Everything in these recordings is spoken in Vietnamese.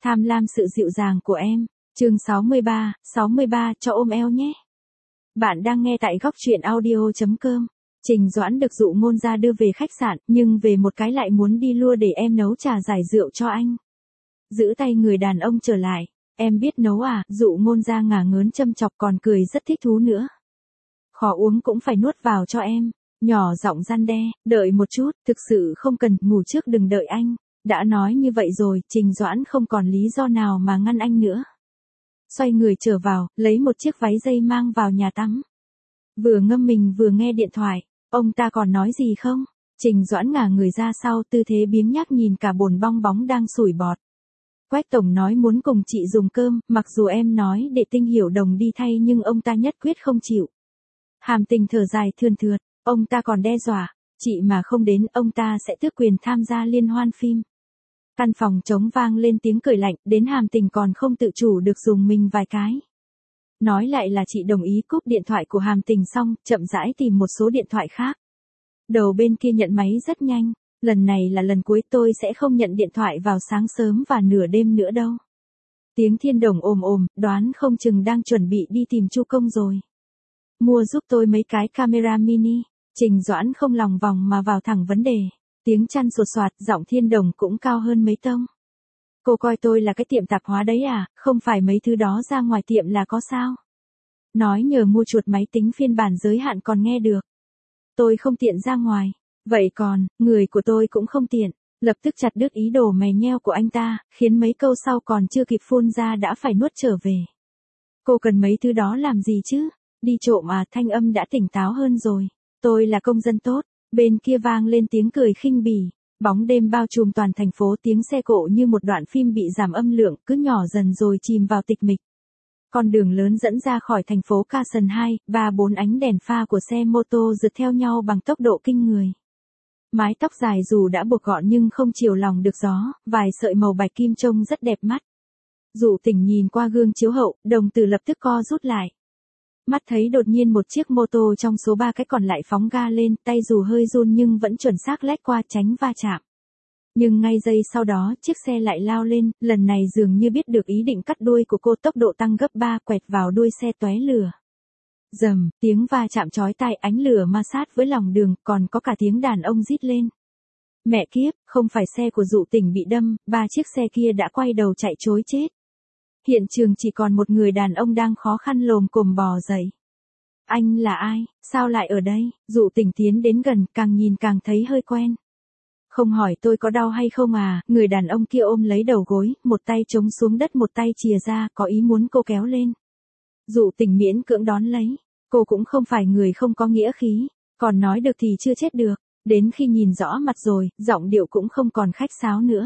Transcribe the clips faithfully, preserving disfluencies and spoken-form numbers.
Tham lam sự dịu dàng của em. Chương sáu mươi ba, sáu mươi ba cho ôm eo nhé. Bạn đang nghe tại góc truyện audio chấm com. Trình Doãn được dụ ngôn ra đưa về khách sạn, nhưng về một cái lại muốn đi lua để em nấu trà giải rượu cho anh. Giữ tay người đàn ông trở lại. Em biết nấu à? Dụ ngôn ra ngả ngớn châm chọc còn cười rất thích thú nữa. Khó uống cũng phải nuốt vào cho em. Nhỏ giọng răn đe, đợi một chút, thực sự không cần, ngủ trước đừng đợi anh. Đã nói như vậy rồi, Trình Doãn không còn lý do nào mà ngăn anh nữa. Xoay người trở vào, lấy một chiếc váy dây mang vào nhà tắm. Vừa ngâm mình vừa nghe điện thoại, ông ta còn nói gì không? Trình Doãn ngả người ra sau, tư thế biếng nhác nhìn cả bồn bong bóng đang sủi bọt. Quách tổng nói muốn cùng chị dùng cơm, mặc dù em nói để Tinh Hiểu Đồng đi thay nhưng ông ta nhất quyết không chịu. Hàm Tình thở dài thườn thượt, ông ta còn đe dọa, chị mà không đến ông ta sẽ tước quyền tham gia liên hoan phim. Căn phòng trống vang lên tiếng cười lạnh, đến Hàm Tình còn không tự chủ được dùng mình vài cái. Nói lại là chị đồng ý cúp điện thoại của Hàm Tình xong, chậm rãi tìm một số điện thoại khác. Đầu bên kia nhận máy rất nhanh, lần này là lần cuối tôi sẽ không nhận điện thoại vào sáng sớm và nửa đêm nữa đâu. Tiếng Thiên Đồng ồm ồm, đoán không chừng đang chuẩn bị đi tìm Chu Công rồi. Mua giúp tôi mấy cái camera mini. Trình Doãn không lòng vòng mà vào thẳng vấn đề. Tiếng chăn sột soạt, giọng Thiên Đồng cũng cao hơn mấy tông. Cô coi tôi là cái tiệm tạp hóa đấy à, không phải mấy thứ đó ra ngoài tiệm là có sao? Nói nhờ mua chuột máy tính phiên bản giới hạn còn nghe được. Tôi không tiện ra ngoài. Vậy còn, người của tôi cũng không tiện. Lập tức chặt đứt ý đồ mè nheo của anh ta, khiến mấy câu sau còn chưa kịp phun ra đã phải nuốt trở về. Cô cần mấy thứ đó làm gì chứ? Đi trộm à? Thanh âm đã tỉnh táo hơn rồi. Tôi là công dân tốt. Bên kia vang lên tiếng cười khinh bỉ. Bóng đêm bao trùm toàn thành phố, tiếng xe cộ như một đoạn phim bị giảm âm lượng, cứ nhỏ dần rồi chìm vào tịch mịch. Con đường lớn dẫn ra khỏi thành phố Carson hai, ba bốn ánh đèn pha của xe mô tô rượt theo nhau bằng tốc độ kinh người. Mái tóc dài dù đã buộc gọn nhưng không chiều lòng được gió, vài sợi màu bạch kim trông rất đẹp mắt. Dụ Tỉnh nhìn qua gương chiếu hậu, đồng tử lập tức co rút lại. Mắt thấy đột nhiên một chiếc mô tô trong số ba cái còn lại phóng ga lên, tay dù hơi run nhưng vẫn chuẩn xác lách qua tránh va chạm. Nhưng ngay giây sau đó, chiếc xe lại lao lên, lần này dường như biết được ý định cắt đuôi của cô, tốc độ tăng gấp ba, quẹt vào đuôi xe tóe lửa. Rầm, tiếng va chạm chói tai, ánh lửa ma sát với lòng đường, còn có cả tiếng đàn ông rít lên. Mẹ kiếp, không phải xe của Dụ Tỉnh bị đâm, ba chiếc xe kia đã quay đầu chạy trối chết. Hiện trường chỉ còn một người đàn ông đang khó khăn lồm cồm bò dậy. Anh là ai, sao lại ở đây? Dụ Tỉnh tiến đến gần, càng nhìn càng thấy hơi quen. Không hỏi tôi có đau hay không à? Người đàn ông kia ôm lấy đầu gối, một tay chống xuống đất một tay chìa ra, có ý muốn cô kéo lên. Dụ Tỉnh miễn cưỡng đón lấy. Cô cũng không phải người không có nghĩa khí, còn nói được thì chưa chết được. Đến khi nhìn rõ mặt rồi, giọng điệu cũng không còn khách sáo nữa.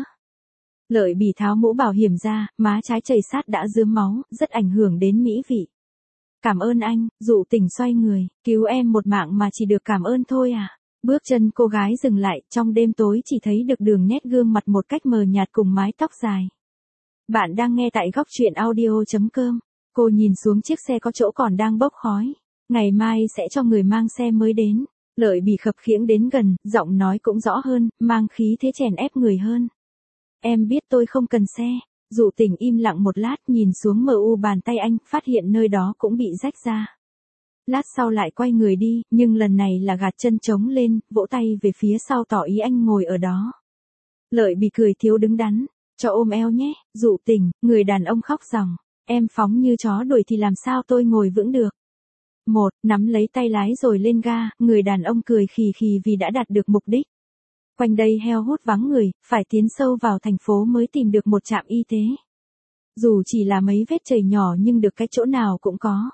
Lợi Bỉ tháo mũ bảo hiểm ra, má trái chảy sát đã rướm máu, rất ảnh hưởng đến mỹ vị. Cảm ơn anh. Dụ Tỉnh xoay người, cứu em một mạng mà chỉ được cảm ơn thôi à? Bước chân cô gái dừng lại, trong đêm tối chỉ thấy được đường nét gương mặt một cách mờ nhạt cùng mái tóc dài. Bạn đang nghe tại góc truyện audio chấm com. Cô nhìn xuống chiếc xe có chỗ còn đang bốc khói. Ngày mai sẽ cho người mang xe mới đến. Lợi Bỉ khập khiễng đến gần, giọng nói cũng rõ hơn, mang khí thế chèn ép người hơn. Em biết tôi không cần xe. Dụ Tỉnh im lặng một lát, nhìn xuống mờ u bàn tay anh, phát hiện nơi đó cũng bị rách ra. Lát sau lại quay người đi, nhưng lần này là gạt chân trống lên, vỗ tay về phía sau tỏ ý anh ngồi ở đó. Lợi Bỉ cười thiếu đứng đắn, cho ôm eo nhé. Dụ Tỉnh, người đàn ông khóc ròng, em phóng như chó đuổi thì làm sao tôi ngồi vững được. Một, nắm lấy tay lái rồi lên ga, người đàn ông cười khì khì vì đã đạt được mục đích. Quanh đây heo hút vắng người, phải tiến sâu vào thành phố mới tìm được một trạm y tế. Dù chỉ là mấy vết chảy nhỏ nhưng được cái chỗ nào cũng có.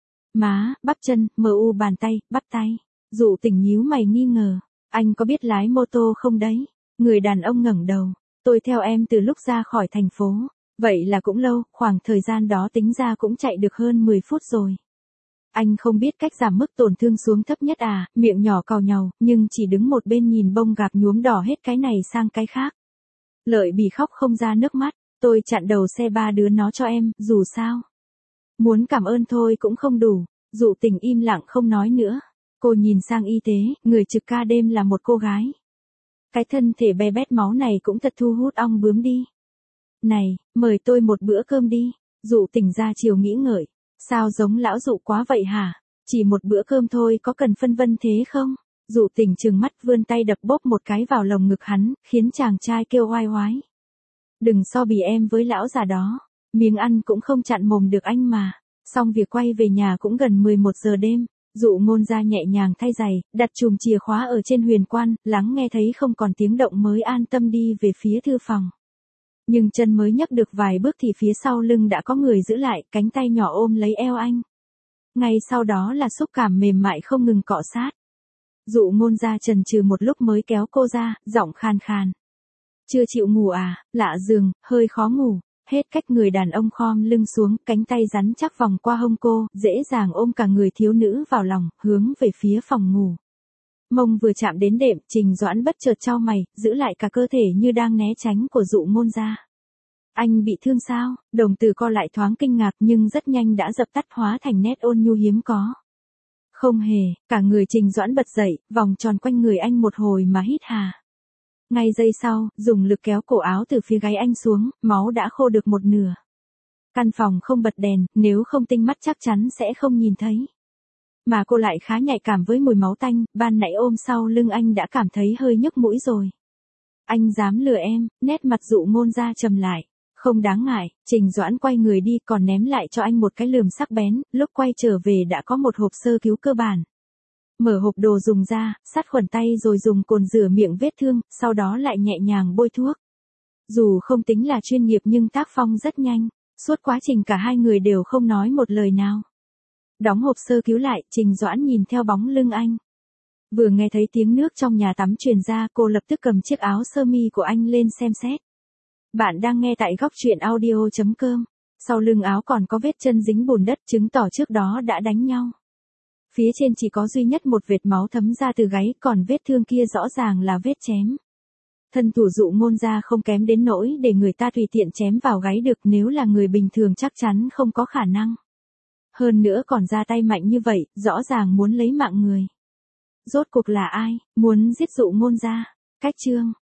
Má, bắp chân, mờ u bàn tay, bắp tay. Dụ Tỉnh nhíu mày nghi ngờ. Anh có biết lái mô tô không đấy? Người đàn ông ngẩng đầu. Tôi theo em từ lúc ra khỏi thành phố. Vậy là cũng lâu, khoảng thời gian đó tính ra cũng chạy được hơn mười phút rồi. Anh không biết cách giảm mức tổn thương xuống thấp nhất à? Miệng nhỏ cào nhàu, nhưng chỉ đứng một bên nhìn bông gạc nhuốm đỏ hết cái này sang cái khác. Lợi Bỉ khóc không ra nước mắt. Tôi chặn đầu xe ba đứa nó cho em, dù sao. Muốn cảm ơn thôi cũng không đủ. Dụ Tỉnh im lặng không nói nữa. Cô nhìn sang y tế, người trực ca đêm là một cô gái. Cái thân thể be bét máu này cũng thật thu hút ong bướm đi. Này, mời tôi một bữa cơm đi. Dụ tỉnh ra chiều nghĩ ngợi. Sao giống lão dụ quá vậy hả? Chỉ một bữa cơm thôi có cần phân vân thế không? Dụ tỉnh trừng mắt vươn tay đập bốp một cái vào lồng ngực hắn, khiến chàng trai kêu oai oái. Đừng so bì em với lão già đó. Miếng ăn cũng không chặn mồm được anh mà. Xong việc quay về nhà cũng gần mười một giờ đêm. Dụ Ngôn ra nhẹ nhàng thay giày, đặt chùm chìa khóa ở trên huyền quan, lắng nghe thấy không còn tiếng động mới an tâm đi về phía thư phòng. Nhưng chân mới nhấc được vài bước thì phía sau lưng đã có người giữ lại, cánh tay nhỏ ôm lấy eo anh. Ngay sau đó là xúc cảm mềm mại không ngừng cọ sát. Dụ Ngôn ra chần chừ một lúc mới kéo cô ra, giọng khàn khàn. Chưa chịu ngủ à, lạ giường, hơi khó ngủ. Hết cách người đàn ông khom lưng xuống, cánh tay rắn chắc vòng qua hông cô, dễ dàng ôm cả người thiếu nữ vào lòng, hướng về phía phòng ngủ. Mông vừa chạm đến đệm, Trình Doãn bất chợt chau mày, giữ lại cả cơ thể như đang né tránh của Dụ Ngôn ra. Anh bị thương sao? Đồng tử co lại thoáng kinh ngạc nhưng rất nhanh đã dập tắt hóa thành nét ôn nhu hiếm có. Không hề, cả người Trình Doãn bật dậy, vòng tròn quanh người anh một hồi mà hít hà. Ngay giây sau, dùng lực kéo cổ áo từ phía gáy anh xuống, máu đã khô được một nửa. Căn phòng không bật đèn, nếu không tinh mắt chắc chắn sẽ không nhìn thấy. Mà cô lại khá nhạy cảm với mùi máu tanh, ban nãy ôm sau lưng anh đã cảm thấy hơi nhức mũi rồi. Anh dám lừa em, nét mặt Dụ Ngôn ra trầm lại. Không đáng ngại, Trình Doãn quay người đi còn ném lại cho anh một cái lườm sắc bén, lúc quay trở về đã có một hộp sơ cứu cơ bản. Mở hộp đồ dùng ra, sát khuẩn tay rồi dùng cồn rửa miệng vết thương, sau đó lại nhẹ nhàng bôi thuốc. Dù không tính là chuyên nghiệp nhưng tác phong rất nhanh, suốt quá trình cả hai người đều không nói một lời nào. Đóng hộp sơ cứu lại, Trình Doãn nhìn theo bóng lưng anh. Vừa nghe thấy tiếng nước trong nhà tắm truyền ra, cô lập tức cầm chiếc áo sơ mi của anh lên xem xét. Bạn đang nghe tại góc truyện audio chấm com. Sau lưng áo còn có vết chân dính bùn đất chứng tỏ trước đó đã đánh nhau. Phía trên chỉ có duy nhất một vệt máu thấm ra từ gáy, còn vết thương kia rõ ràng là vết chém. Thân thủ Dụ Ngôn ra không kém đến nỗi để người ta tùy tiện chém vào gáy được, nếu là người bình thường chắc chắn không có khả năng. Hơn nữa còn ra tay mạnh như vậy, rõ ràng muốn lấy mạng người. Rốt cuộc là ai, muốn giết Dụ Ngôn ra? Cách chương